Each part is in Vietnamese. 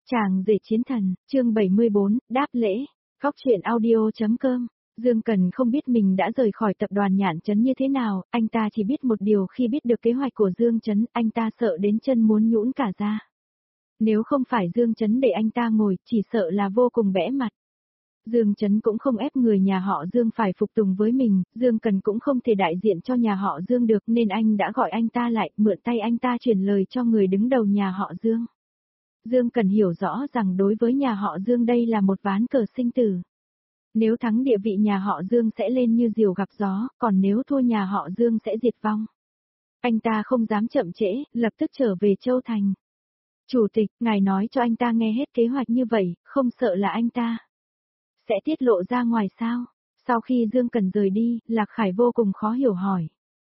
Chàng rể chiến thần, chương 74, đáp lễ, góc truyện audio.com. Dương Cần không biết mình đã rời khỏi tập đoàn Nhạn Trấn như thế nào, anh ta chỉ biết một điều khi biết được kế hoạch của Dương Trấn, anh ta sợ đến chân muốn nhũn cả ra. Nếu không phải Dương Trấn để anh ta ngồi, chỉ sợ là vô cùng bẽ mặt. Dương Trấn cũng không ép người nhà họ Dương phải phục tùng với mình, Dương Cần cũng không thể đại diện cho nhà họ Dương được nên anh đã gọi anh ta lại, mượn tay anh ta truyền lời cho người đứng đầu nhà họ Dương. Dương Cần hiểu rõ rằng đối với nhà họ Dương đây là một ván cờ sinh tử. Nếu thắng địa vị nhà họ Dương sẽ lên như diều gặp gió, còn nếu thua nhà họ Dương sẽ diệt vong. Anh ta không dám chậm trễ, lập tức trở về Châu Thành. Chủ tịch, ngài nói cho anh ta nghe hết kế hoạch như vậy, không sợ là anh ta sẽ tiết lộ ra ngoài sao? Sau khi Dương Cần rời đi, Lạc Khải vô cùng khó hiểu hỏi.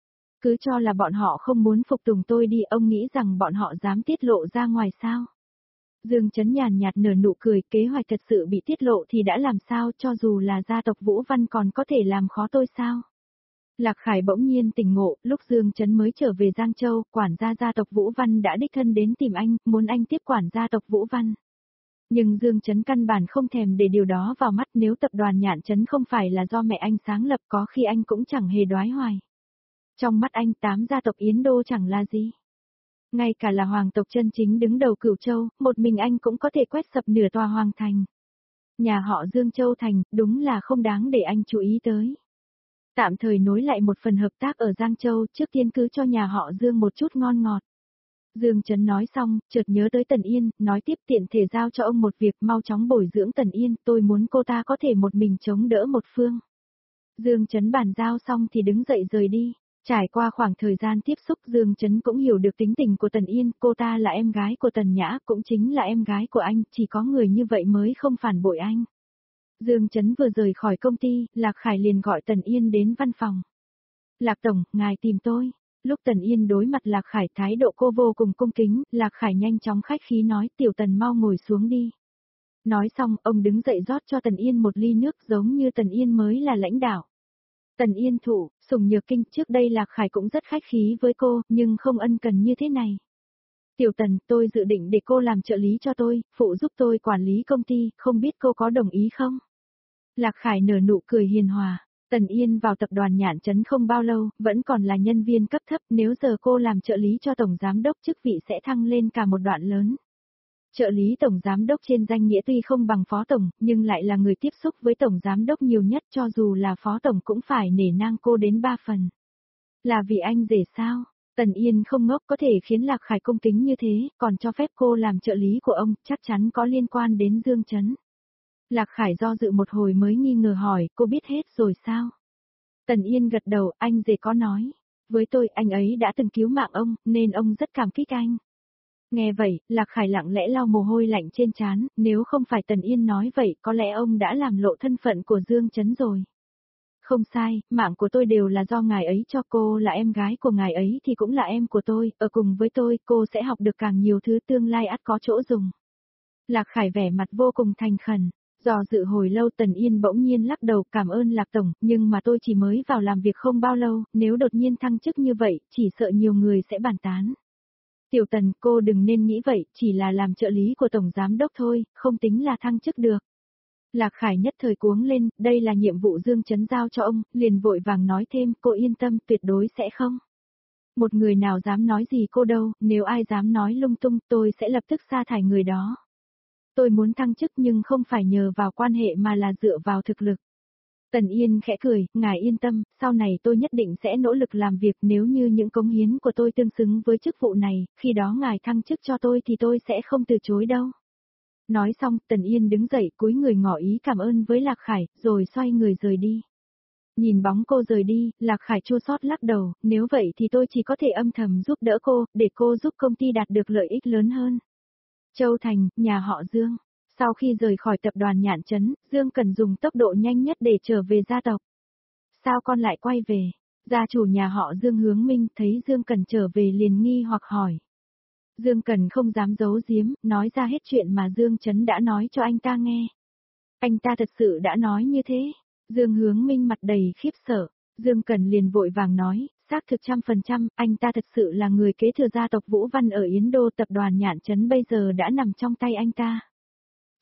Cứ cho là bọn họ không muốn phục tùng tôi đi, ông nghĩ rằng bọn họ dám tiết lộ ra ngoài sao? Dương Trấn nhàn nhạt nở nụ cười, kế hoạch thật sự bị tiết lộ thì đã làm sao, cho dù là gia tộc Vũ Văn còn có thể làm khó tôi sao? Lạc Khải bỗng nhiên tỉnh ngộ, lúc Dương Trấn mới trở về Giang Châu, quản gia gia tộc Vũ Văn đã đích thân đến tìm anh, muốn anh tiếp quản gia tộc Vũ Văn. Nhưng Dương Trấn căn bản không thèm để điều đó vào mắt, nếu tập đoàn Nhạn Trấn không phải là do mẹ anh sáng lập, có khi anh cũng chẳng hề đoái hoài. Trong mắt anh 8 gia tộc Yến Đô chẳng là gì. Ngay cả là hoàng tộc chân chính đứng đầu Cửu Châu, một mình anh cũng có thể quét sập nửa tòa hoàng thành. Nhà họ Dương Châu Thành, đúng là không đáng để anh chú ý tới. Tạm thời nối lại một phần hợp tác ở Giang Châu, trước tiên cứ cho nhà họ Dương một chút ngon ngọt. Dương Trấn nói xong, chợt nhớ tới Tần Yên, nói tiếp tiện thể giao cho ông một việc, mau chóng bồi dưỡng Tần Yên, tôi muốn cô ta có thể một mình chống đỡ một phương. Dương Trấn bàn giao xong thì đứng dậy rời đi. Trải qua khoảng thời gian tiếp xúc, Dương Trấn cũng hiểu được tính tình của Tần Yên, cô ta là em gái của Tần Nhã, cũng chính là em gái của anh, chỉ có người như vậy mới không phản bội anh. Dương Trấn vừa rời khỏi công ty, Lạc Khải liền gọi Tần Yên đến văn phòng. Lạc Tổng, ngài tìm tôi. Lúc Tần Yên đối mặt Lạc Khải, thái độ cô vô cùng cung kính, Lạc Khải nhanh chóng khách khí nói, Tiểu Tần mau ngồi xuống đi. Nói xong, ông đứng dậy rót cho Tần Yên một ly nước, giống như Tần Yên mới là lãnh đạo. Tần Yên thủ, Sùng Nhược Kinh, trước đây Lạc Khải cũng rất khách khí với cô, nhưng không ân cần như thế này. Tiểu Tần, tôi dự định để cô làm trợ lý cho tôi, phụ giúp tôi quản lý công ty, không biết cô có đồng ý không? Lạc Khải nở nụ cười hiền hòa. Tần Yên vào tập đoàn Nhạn Trấn không bao lâu, vẫn còn là nhân viên cấp thấp, nếu giờ cô làm trợ lý cho tổng giám đốc, chức vị sẽ thăng lên cả một đoạn lớn. Trợ lý tổng giám đốc trên danh nghĩa tuy không bằng phó tổng, nhưng lại là người tiếp xúc với tổng giám đốc nhiều nhất, cho dù là phó tổng cũng phải nể nang cô đến 3 phần. Là vì anh rể sao? Tần Yên không ngốc, có thể khiến Lạc Khải cung kính như thế, còn cho phép cô làm trợ lý của ông, chắc chắn có liên quan đến Dương Trấn. Lạc Khải do dự một hồi mới nghi ngờ hỏi, cô biết hết rồi sao? Tần Yên gật đầu, anh rể có nói. Với tôi, anh ấy đã từng cứu mạng ông, nên ông rất cảm kích anh. Nghe vậy, Lạc Khải lặng lẽ lau mồ hôi lạnh trên trán, nếu không phải Tần Yên nói vậy, có lẽ ông đã làm lộ thân phận của Dương Trấn rồi. Không sai, mạng của tôi đều là do ngài ấy cho, cô là em gái của ngài ấy thì cũng là em của tôi, ở cùng với tôi, cô sẽ học được càng nhiều thứ, tương lai ắt có chỗ dùng. Lạc Khải vẻ mặt vô cùng thành khẩn. Do dự hồi lâu, Tần Yên bỗng nhiên lắc đầu, cảm ơn Lạc Tổng, nhưng mà tôi chỉ mới vào làm việc không bao lâu, nếu đột nhiên thăng chức như vậy, chỉ sợ nhiều người sẽ bàn tán. Tiểu Tần, cô đừng nên nghĩ vậy, chỉ là làm trợ lý của Tổng Giám Đốc thôi, không tính là thăng chức được. Lạc Khải nhất thời cuống lên, đây là nhiệm vụ Dương Trấn giao cho ông, liền vội vàng nói thêm, cô yên tâm, tuyệt đối sẽ không. Một người nào dám nói gì cô đâu, nếu ai dám nói lung tung, tôi sẽ lập tức sa thải người đó. Tôi muốn thăng chức nhưng không phải nhờ vào quan hệ mà là dựa vào thực lực. Tần Yên khẽ cười, ngài yên tâm, sau này tôi nhất định sẽ nỗ lực làm việc, nếu như những cống hiến của tôi tương xứng với chức vụ này, khi đó ngài thăng chức cho tôi thì tôi sẽ không từ chối đâu. Nói xong, Tần Yên đứng dậy cúi người ngỏ ý cảm ơn với Lạc Khải, rồi xoay người rời đi. Nhìn bóng cô rời đi, Lạc Khải chua xót lắc đầu, nếu vậy thì tôi chỉ có thể âm thầm giúp đỡ cô, để cô giúp công ty đạt được lợi ích lớn hơn. Châu Thành, nhà họ Dương. Sau khi rời khỏi tập đoàn Nhạn Trấn, Dương Cần dùng tốc độ nhanh nhất để trở về gia tộc. Sao con lại quay về? Gia chủ nhà họ Dương Hướng Minh thấy Dương Cần trở về liền nghi hoặc hỏi. Dương Cần không dám giấu giếm, nói ra hết chuyện mà Dương Trấn đã nói cho anh ta nghe. Anh ta thật sự đã nói như thế. Dương Hướng Minh mặt đầy khiếp sợ. Dương Cần liền vội vàng nói, xác thực 100%, anh ta thật sự là người kế thừa gia tộc Vũ Văn ở Yến Đô, tập đoàn Nhạn Trấn bây giờ đã nằm trong tay anh ta.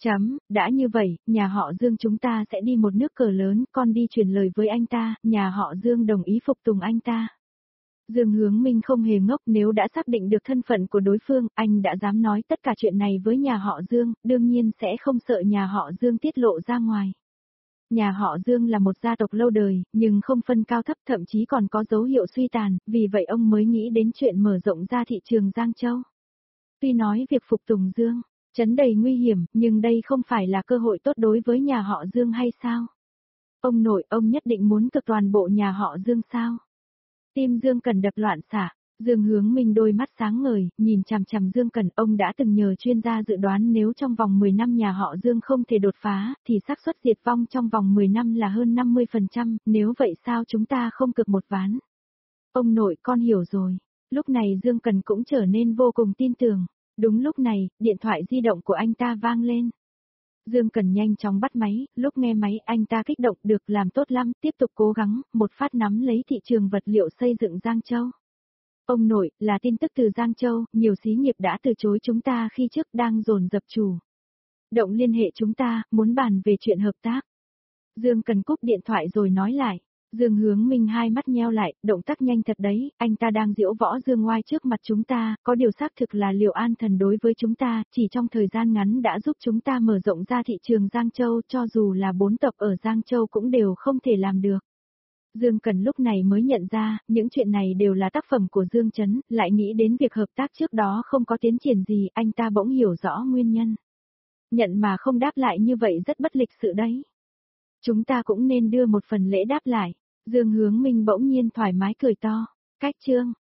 Đã như vậy, nhà họ Dương chúng ta sẽ đi một nước cờ lớn, con đi truyền lời với anh ta, nhà họ Dương đồng ý phục tùng anh ta. Dương Hướng Minh không hề ngốc, nếu đã xác định được thân phận của đối phương, anh đã dám nói tất cả chuyện này với nhà họ Dương, đương nhiên sẽ không sợ nhà họ Dương tiết lộ ra ngoài. Nhà họ Dương là một gia tộc lâu đời, nhưng không phân cao thấp, thậm chí còn có dấu hiệu suy tàn, vì vậy ông mới nghĩ đến chuyện mở rộng ra thị trường Giang Châu. Tuy nói việc phục tùng Dương Trấn đầy nguy hiểm, nhưng đây không phải là cơ hội tốt đối với nhà họ Dương hay sao? Ông nội, ông nhất định muốn cực toàn bộ nhà họ Dương sao? Tim Dương Cẩn đập loạn xạ. Dương Hướng Minh đôi mắt sáng ngời, nhìn chằm chằm Dương Cẩn, ông đã từng nhờ chuyên gia dự đoán nếu trong vòng 10 năm nhà họ Dương không thể đột phá, thì xác suất diệt vong trong vòng 10 năm là hơn 50%, nếu vậy sao chúng ta không cược một ván? Ông nội, con hiểu rồi. Lúc này Dương Cẩn cũng trở nên vô cùng tin tưởng. Đúng lúc này, điện thoại di động của anh ta vang lên. Dương Cẩn nhanh chóng bắt máy, lúc nghe máy anh ta kích động, được, làm tốt lắm, tiếp tục cố gắng, một phát nắm lấy thị trường vật liệu xây dựng Giang Châu. Ông nội, là tin tức từ Giang Châu, nhiều xí nghiệp đã từ chối chúng ta khi trước đang dồn dập chủ động liên hệ chúng ta, muốn bàn về chuyện hợp tác. Dương Cẩn cúp điện thoại rồi nói lại. Dương Hướng Minh hai mắt nheo lại, động tác nhanh thật đấy, anh ta đang diễu võ dương oai trước mặt chúng ta, có điều xác thực là Liệu An Thần đối với chúng ta, chỉ trong thời gian ngắn đã giúp chúng ta mở rộng ra thị trường Giang Châu, cho dù là 4 tộc ở Giang Châu cũng đều không thể làm được. Dương Cẩn lúc này mới nhận ra, những chuyện này đều là tác phẩm của Dương Trấn, lại nghĩ đến việc hợp tác trước đó không có tiến triển gì, anh ta bỗng hiểu rõ nguyên nhân. Nhận mà không đáp lại như vậy rất bất lịch sự đấy. Chúng ta cũng nên đưa một phần lễ đáp lại. Dương Hướng Minh bỗng nhiên thoải mái cười to. Cách chương